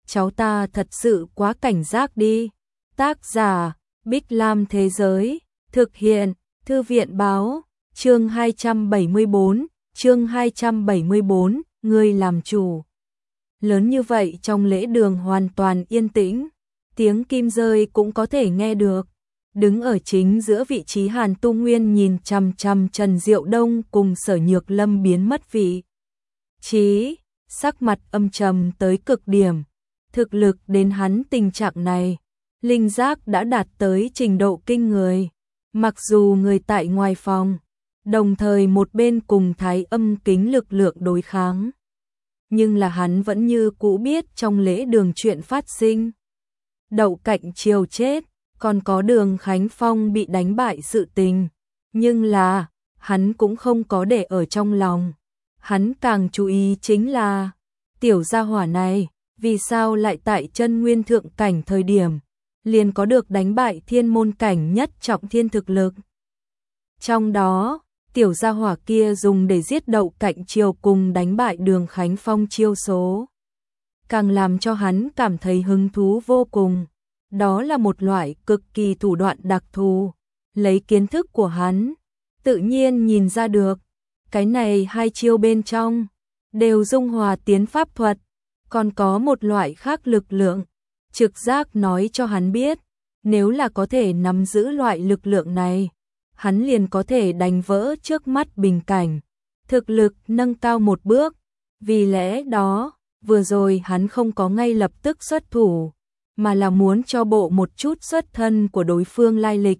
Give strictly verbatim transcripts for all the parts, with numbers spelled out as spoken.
cháu ta thật sự quá cảnh giác đi. Tác giả, Bích Lam Thế Giới, thực hiện, Thư viện Báo, chương hai trăm bảy mươi bốn, chương hai trăm bảy mươi bốn, người làm chủ. Lớn như vậy trong lễ đường hoàn toàn yên tĩnh, tiếng kim rơi cũng có thể nghe được. Đứng ở chính giữa vị trí Hàn Tu Nguyên nhìn chằm chằm Trần Diệu Đông cùng Sở Nhược Lâm biến mất vị trí, sắc mặt âm trầm tới cực điểm. Thực lực đến hắn tình trạng này, linh giác đã đạt tới trình độ kinh người. Mặc dù người tại ngoài phòng, đồng thời một bên cùng thái âm kính lực lượng đối kháng, nhưng là hắn vẫn như cũ biết trong lễ đường chuyện phát sinh. Đậu Cạnh Triều chết, còn có Đường Khánh Phong bị đánh bại sự tình, nhưng là hắn cũng không có để ở trong lòng. Hắn càng chú ý chính là tiểu gia hỏa này, vì sao lại tại chân nguyên thượng cảnh thời điểm liền có được đánh bại thiên môn cảnh nhất trọng thiên thực lực. Trong đó, tiểu gia hỏa kia dùng để giết Đậu Cạnh Triều cùng đánh bại Đường Khánh Phong chiêu số, càng làm cho hắn cảm thấy hứng thú vô cùng. Đó là một loại cực kỳ thủ đoạn đặc thù, lấy kiến thức của hắn, tự nhiên nhìn ra được, cái này hai chiêu bên trong đều dung hòa tiến pháp thuật, còn có một loại khác lực lượng. Trực giác nói cho hắn biết, nếu là có thể nắm giữ loại lực lượng này, hắn liền có thể đánh vỡ trước mắt bình cảnh, thực lực nâng cao một bước. Vì lẽ đó, vừa rồi hắn không có ngay lập tức xuất thủ, mà là muốn cho bộ một chút xuất thân của đối phương lai lịch.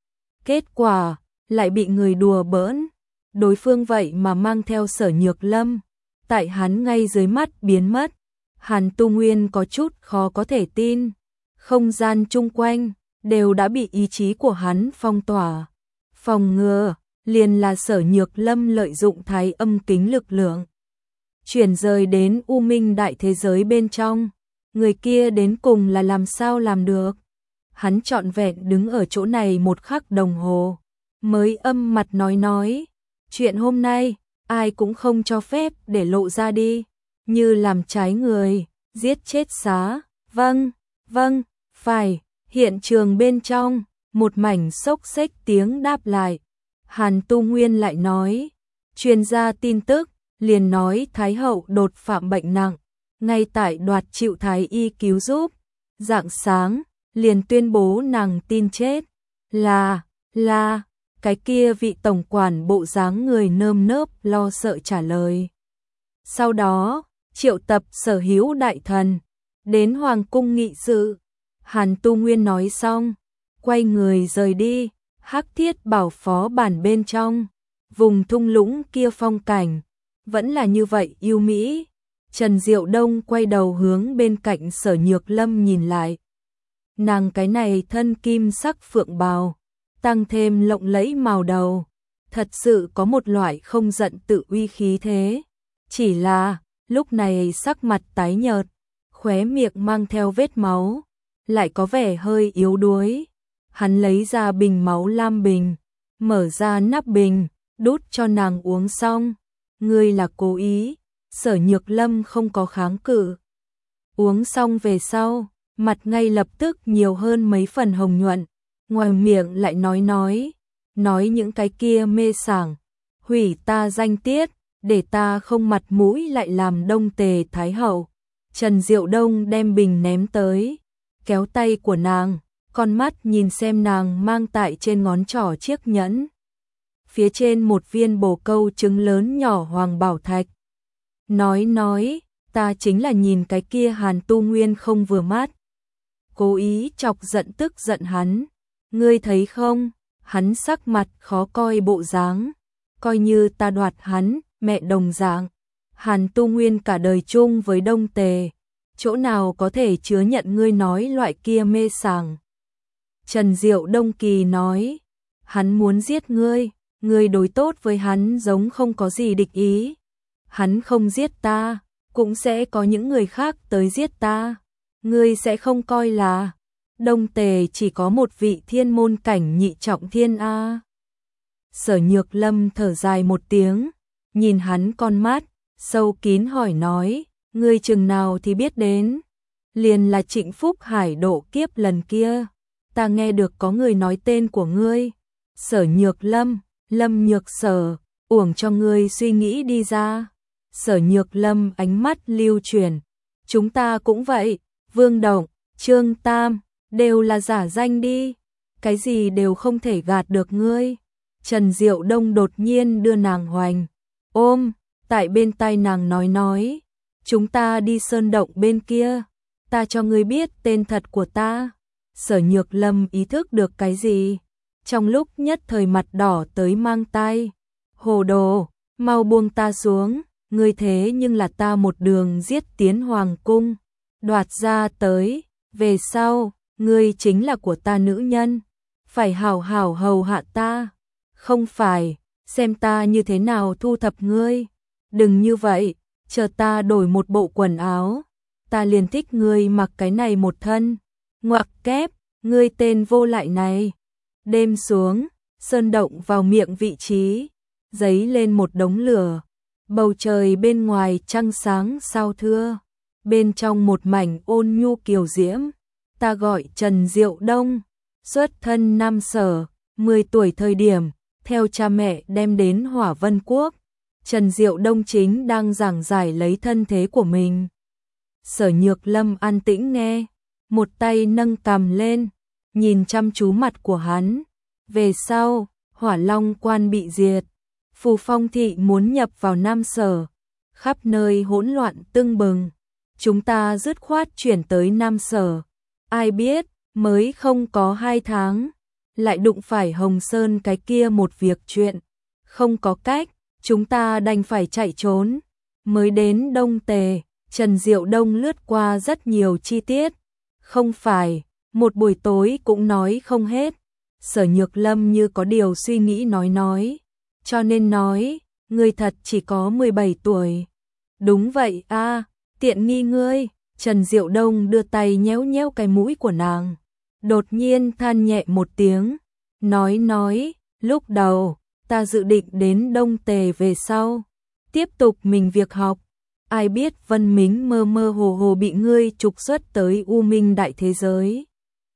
Kết quả, lại bị người đùa bỡn, đối phương vậy mà mang theo Sở Nhược Lâm, tại hắn ngay dưới mắt biến mất. Hàn Tu Nguyên có chút khó có thể tin, không gian chung quanh đều đã bị ý chí của hắn phong tỏa. Phòng ngừa, liền là Sở Nhược Lâm lợi dụng thái âm kính lực lượng chuyển rời đến U Minh đại thế giới bên trong. Người kia đến cùng là làm sao làm được? Hắn trọn vẹn đứng ở chỗ này một khắc đồng hồ, mới âm mặt nói nói, chuyện hôm nay, ai cũng không cho phép để lộ ra đi, như làm trái người, giết chết xá. Vâng, vâng, phải. Hiện trường bên trong, một mảnh xốc xếch tiếng đáp lại. Hàn Tu Nguyên lại nói, truyền ra tin tức, liền nói Thái hậu đột phạm bệnh nặng, ngay tại đoạt chịu thái y cứu giúp, rạng sáng, liền tuyên bố nàng tin chết. Là, là, cái kia vị tổng quản bộ dáng người nơm nớp lo sợ trả lời. Sau đó, triệu tập sở hữu đại thần, đến Hoàng cung nghị sự. Hàn Tu Nguyên nói xong, quay người rời đi. Hắc Thiết Bảo phó bản bên trong, vùng thung lũng kia phong cảnh, vẫn là như vậy yêu mỹ. Trần Diệu Đông quay đầu hướng bên cạnh Sở Nhược Lâm nhìn lại. Nàng cái này thân kim sắc phượng bào, tăng thêm lộng lẫy màu đầu, thật sự có một loại không giận tự uy khí thế. Chỉ là, lúc này sắc mặt tái nhợt, khóe miệng mang theo vết máu, lại có vẻ hơi yếu đuối. Hắn lấy ra bình máu lam bình, mở ra nắp bình, đút cho nàng uống xong. Ngươi là cố ý. Sở Nhược Lâm không có kháng cự. Uống xong về sau, mặt ngay lập tức nhiều hơn mấy phần hồng nhuận, ngoài miệng lại nói nói, nói những cái kia mê sảng, hủy ta danh tiết, để ta không mặt mũi lại làm Đông Tề Thái hậu. Trần Diệu Đông đem bình ném tới, kéo tay của nàng, con mắt nhìn xem nàng mang tại trên ngón trỏ chiếc nhẫn. Phía trên một viên bồ câu trứng lớn nhỏ hoàng bảo thạch. Nói nói, ta chính là nhìn cái kia Hàn Tu Nguyên không vừa mắt, cố ý chọc giận tức giận hắn. Ngươi thấy không, hắn sắc mặt khó coi bộ dáng, coi như ta đoạt hắn, mẹ đồng dạng. Hàn Tu Nguyên cả đời chung với Đông Tề, chỗ nào có thể chứa nhận ngươi nói loại kia mê sảng. Trần Diệu Đông kỳ nói, hắn muốn giết ngươi, ngươi đối tốt với hắn giống không có gì địch ý. Hắn không giết ta, cũng sẽ có những người khác tới giết ta. Ngươi sẽ không coi là Đông Tề chỉ có một vị thiên môn cảnh nhị trọng thiên a. Sở Nhược Lâm thở dài một tiếng, nhìn hắn con mắt sâu kín hỏi nói, ngươi chừng nào thì biết đến liền là Trịnh Phúc Hải độ kiếp lần kia. Ta nghe được có người nói tên của ngươi. Sở Nhược Lâm, Lâm Nhược Sở, uổng cho ngươi suy nghĩ đi ra. Sở Nhược Lâm ánh mắt lưu chuyển. Chúng ta cũng vậy, Vương Động, Trương Tam, đều là giả danh đi. Cái gì đều không thể gạt được ngươi. Trần Diệu Đông đột nhiên đưa nàng hoành ôm, tại bên tai nàng nói nói. Chúng ta đi sơn động bên kia, ta cho ngươi biết tên thật của ta. Sở Nhược Lâm ý thức được cái gì, trong lúc nhất thời mặt đỏ tới mang tai. Hồ đồ, mau buông ta xuống, ngươi thế nhưng là ta một đường giết tiến hoàng cung, đoạt ra tới, về sau, ngươi chính là của ta nữ nhân, phải hảo hảo hầu hạ ta, không phải, xem ta như thế nào thu thập ngươi. Đừng như vậy, chờ ta đổi một bộ quần áo, ta liền thích ngươi mặc cái này một thân. Ngoặc kép, ngươi tên vô lại này. Đêm xuống, sơn động vào miệng vị trí, giấy lên một đống lửa. Bầu trời bên ngoài trăng sáng sao thưa, bên trong một mảnh ôn nhu kiều diễm. Ta gọi Trần Diệu Đông, xuất thân Nam Sở, mười tuổi thời điểm, theo cha mẹ đem đến Hỏa Vân Quốc. Trần Diệu Đông chính đang giảng giải lấy thân thế của mình. Sở Nhược Lâm an tĩnh nghe, một tay nâng cằm lên, nhìn chăm chú mặt của hắn. Về sau, Hỏa Long Quan bị diệt, Phù Phong thị muốn nhập vào Nam Sở, khắp nơi hỗn loạn tưng bừng. Chúng ta dứt khoát chuyển tới Nam Sở. Ai biết, mới không có hai tháng, lại đụng phải Hồng Sơn cái kia một việc chuyện. Không có cách, chúng ta đành phải chạy trốn. Mới đến Đông Tề, Trần Diệu Đông lướt qua rất nhiều chi tiết. Không phải, một buổi tối cũng nói không hết. Sở Nhược Lâm như có điều suy nghĩ nói nói. Cho nên nói, ngươi thật chỉ có mười bảy tuổi. Đúng vậy a, tiện nghi ngươi. Trần Diệu Đông đưa tay nhéo nhéo cái mũi của nàng. Đột nhiên than nhẹ một tiếng. Nói nói, lúc đầu, ta dự định đến Đông Tề về sau. Tiếp tục mình việc học. Ai biết Vân Mính mơ mơ hồ hồ bị ngươi trục xuất tới U Minh đại thế giới.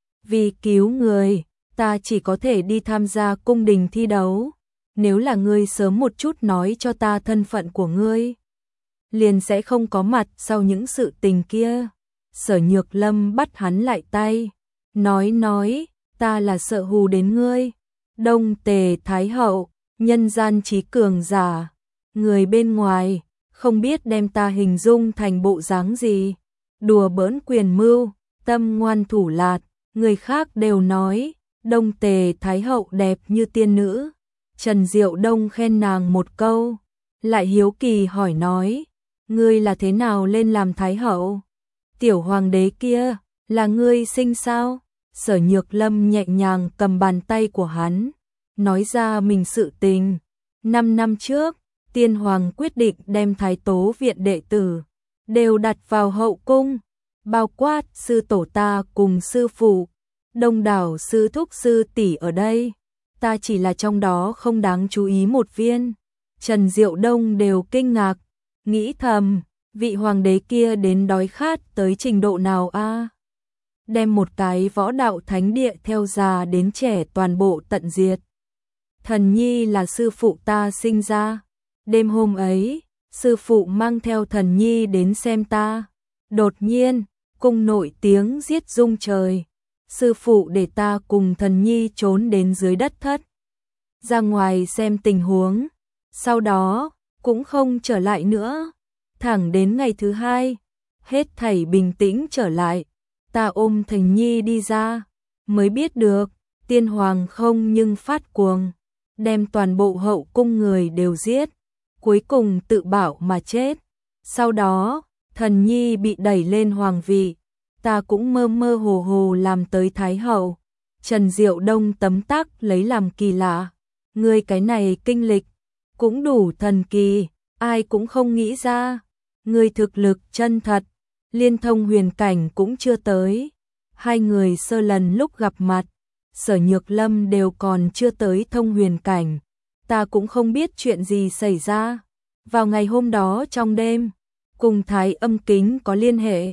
Vì cứu người, ta chỉ có thể đi tham gia cung đình thi đấu. Nếu là ngươi sớm một chút nói cho ta thân phận của ngươi, liền sẽ không có mặt sau những sự tình kia. Sở Nhược Lâm bắt hắn lại tay, nói nói, ta là sợ hù đến ngươi. Đông Tề Thái Hậu, nhân gian trí cường giả, người bên ngoài, không biết đem ta hình dung thành bộ dáng gì. Đùa bỡn quyền mưu, tâm ngoan thủ lạt, người khác đều nói, Đông Tề Thái Hậu đẹp như tiên nữ. Trần Diệu Đông khen nàng một câu, lại hiếu kỳ hỏi nói, ngươi là thế nào lên làm Thái Hậu? Tiểu hoàng đế kia, là ngươi sinh sao? Sở Nhược Lâm nhẹ nhàng cầm bàn tay của hắn, nói ra mình sự tình. Năm năm trước, tiên hoàng quyết định đem Thái Tố viện đệ tử đều đặt vào hậu cung, bao quát sư tổ ta cùng sư phụ, đông đảo sư thúc sư tỷ ở đây. Ta chỉ là trong đó không đáng chú ý một viên. Trần Diệu Đông đều kinh ngạc, nghĩ thầm, vị hoàng đế kia đến đói khát tới trình độ nào a? Đem một cái võ đạo thánh địa theo già đến trẻ toàn bộ tận diệt. Thần Nhi là sư phụ ta sinh ra. Đêm hôm ấy, sư phụ mang theo Thần Nhi đến xem ta. Đột nhiên, cung nội tiếng giết rung trời. Sư phụ để ta cùng Thần Nhi trốn đến dưới đất thất, ra ngoài xem tình huống. Sau đó, cũng không trở lại nữa. Thẳng đến ngày thứ hai, hết thảy bình tĩnh trở lại. Ta ôm Thần Nhi đi ra, mới biết được, tiên hoàng không nhưng phát cuồng, đem toàn bộ hậu cung người đều giết, cuối cùng tự bảo mà chết. Sau đó, Thần Nhi bị đẩy lên hoàng vị, ta cũng mơ mơ hồ hồ làm tới Thái Hậu. Trần Diệu Đông tấm tắc lấy làm kỳ lạ, ngươi cái này kinh lịch, cũng đủ thần kỳ, ai cũng không nghĩ ra. Ngươi thực lực chân thật, liên thông huyền cảnh cũng chưa tới. Hai người sơ lần lúc gặp mặt, Sở Nhược Lâm đều còn chưa tới thông huyền cảnh. Ta cũng không biết chuyện gì xảy ra. Vào ngày hôm đó trong đêm, cùng Thái Âm Kính có liên hệ.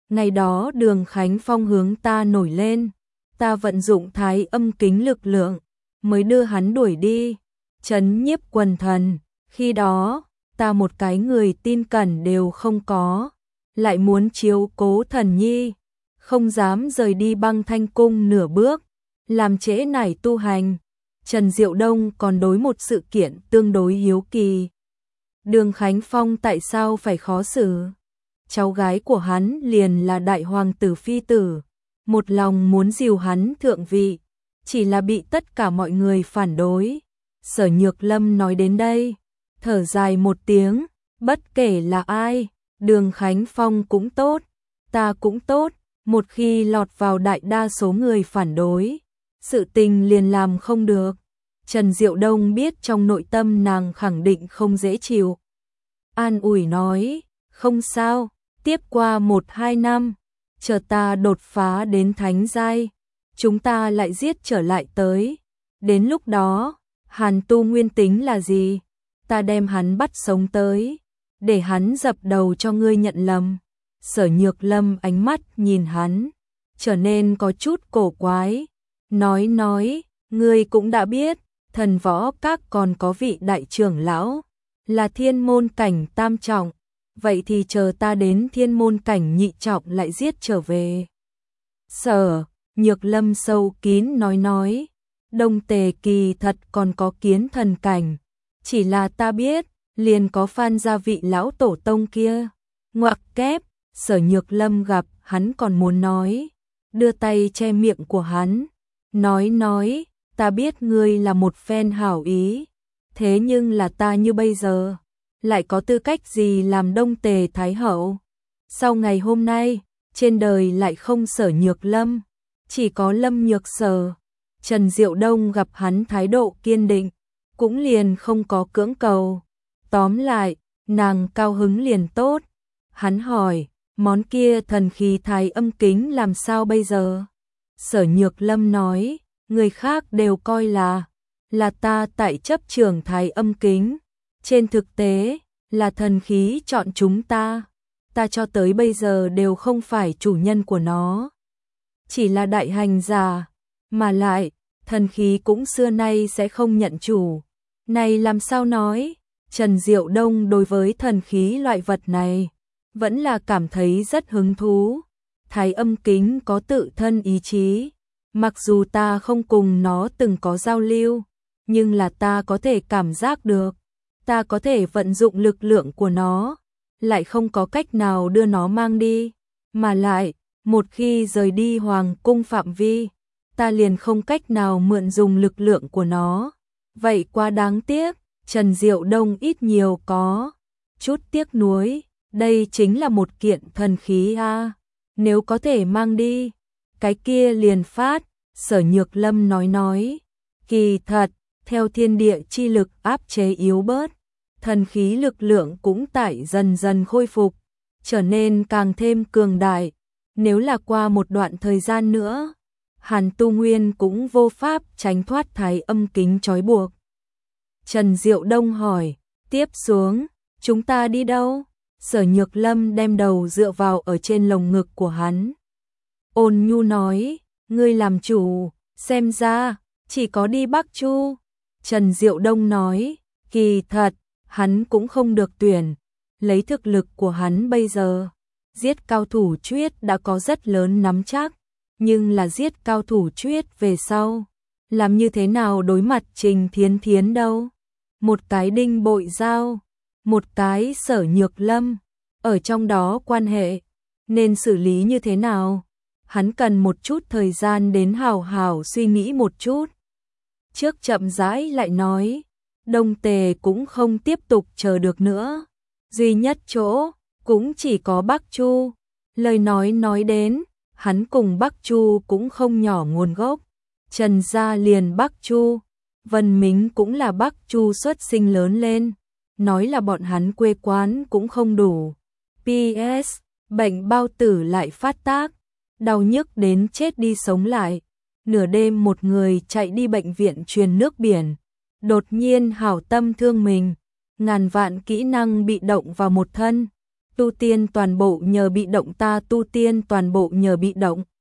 Ngày đó Đường Khánh Phong hướng ta nổi lên, ta vận dụng thái âm kính lực lượng, mới đưa hắn đuổi đi, trấn nhiếp quần thần. Khi đó, ta một cái người tin cẩn đều không có, lại muốn chiếu cố thần nhi, không dám rời đi Băng Thanh Cung nửa bước, làm trễ nải tu hành. Trần Diệu Đông còn đối một sự kiện tương đối hiếu kỳ. Đường Khánh Phong tại sao phải khó xử? Cháu gái của hắn liền là đại hoàng tử phi tử, một lòng muốn dìu hắn thượng vị, chỉ là bị tất cả mọi người phản đối. Sở Nhược Lâm nói đến đây, thở dài một tiếng, bất kể là ai, Đường Khánh Phong cũng tốt, ta cũng tốt, một khi lọt vào đại đa số người phản đối, sự tình liền làm không được. Trần Diệu Đông biết trong nội tâm nàng khẳng định không dễ chịu. An ủi nói, không sao, tiếp qua một hai năm, chờ ta đột phá đến thánh giai, chúng ta lại giết trở lại tới. Đến lúc đó, Hàn Tu Nguyên tính là gì? Ta đem hắn bắt sống tới, để hắn dập đầu cho ngươi nhận lầm. Sở Nhược Lâm ánh mắt nhìn hắn, trở nên có chút cổ quái. Nói nói, ngươi cũng đã biết, Thần Võ Các còn có vị đại trưởng lão, là thiên môn cảnh tam trọng, vậy thì chờ ta đến thiên môn cảnh nhị trọng lại giết trở về. Sở Nhược Lâm sâu kín nói nói, Đông Tề kỳ thật còn có kiến thần cảnh, chỉ là ta biết, liền có Phan gia vị lão tổ tông kia. Ngoặc kép, Sở Nhược Lâm gặp hắn còn muốn nói, đưa tay che miệng của hắn, nói nói, ta biết ngươi là một phen hảo ý, thế nhưng là ta như bây giờ, lại có tư cách gì làm Đông Tề Thái Hậu? Sau ngày hôm nay, trên đời lại không Sở Nhược Lâm, chỉ có Lâm Nhược Sở. Trần Diệu Đông gặp hắn thái độ kiên định, cũng liền không có cưỡng cầu. Tóm lại, nàng cao hứng liền tốt. Hắn hỏi, món kia thần khí thái âm kính làm sao bây giờ? Sở Nhược Lâm nói, người khác đều coi là, là ta tại chấp trưởng thái âm kính. Trên thực tế, là thần khí chọn chúng ta. Ta cho tới bây giờ đều không phải chủ nhân của nó. Chỉ là đại hành giả, mà lại, thần khí cũng xưa nay sẽ không nhận chủ. Này làm sao nói? Trần Diệu Đông đối với thần khí loại vật này, vẫn là cảm thấy rất hứng thú. Thái âm kính có tự thân ý chí, mặc dù ta không cùng nó từng có giao lưu, nhưng là ta có thể cảm giác được, ta có thể vận dụng lực lượng của nó, lại không có cách nào đưa nó mang đi, mà lại, một khi rời đi hoàng cung phạm vi, ta liền không cách nào mượn dùng lực lượng của nó. Vậy quá đáng tiếc, Trần Diệu Đông ít nhiều có chút tiếc nuối, đây chính là một kiện thần khí a, nếu có thể mang đi, cái kia liền phát. Sở Nhược Lâm nói nói, kỳ thật, theo thiên địa chi lực áp chế yếu bớt, thần khí lực lượng cũng tại dần dần khôi phục, trở nên càng thêm cường đại. Nếu là qua một đoạn thời gian nữa, Hàn Tu Nguyên cũng vô pháp tránh thoát thái âm kính trói buộc. Trần Diệu Đông hỏi, tiếp xuống, chúng ta đi đâu? Sở Nhược Lâm đem đầu dựa vào ở trên lồng ngực của hắn. Ôn nhu nói, ngươi làm chủ, xem ra, chỉ có đi Bắc Chu. Trần Diệu Đông nói, kỳ thật, hắn cũng không được tuyển, lấy thực lực của hắn bây giờ. Giết cao thủ Truyết đã có rất lớn nắm chắc, nhưng là giết cao thủ Truyết về sau, làm như thế nào đối mặt Trình Thiến Thiến đâu? Một cái Đinh Bội Giao, một cái Sở Nhược Lâm, ở trong đó quan hệ, nên xử lý như thế nào? Hắn cần một chút thời gian đến hào hào suy nghĩ một chút. Trước chậm rãi lại nói, Đông Tề cũng không tiếp tục chờ được nữa. Duy nhất chỗ, cũng chỉ có Bắc Chu. Lời nói nói đến, hắn cùng Bắc Chu cũng không nhỏ nguồn gốc. Trần gia liền Bắc Chu, Vân Mính cũng là Bắc Chu xuất sinh lớn lên. Nói là bọn hắn quê quán cũng không đủ. pê ét, bệnh bao tử lại phát tác, đau nhức đến chết đi sống lại. Nửa đêm một người chạy đi bệnh viện truyền nước biển, đột nhiên hảo tâm thương mình, ngàn vạn kỹ năng bị động vào một thân. tu tiên toàn bộ nhờ bị động, ta tu tiên toàn bộ nhờ bị động.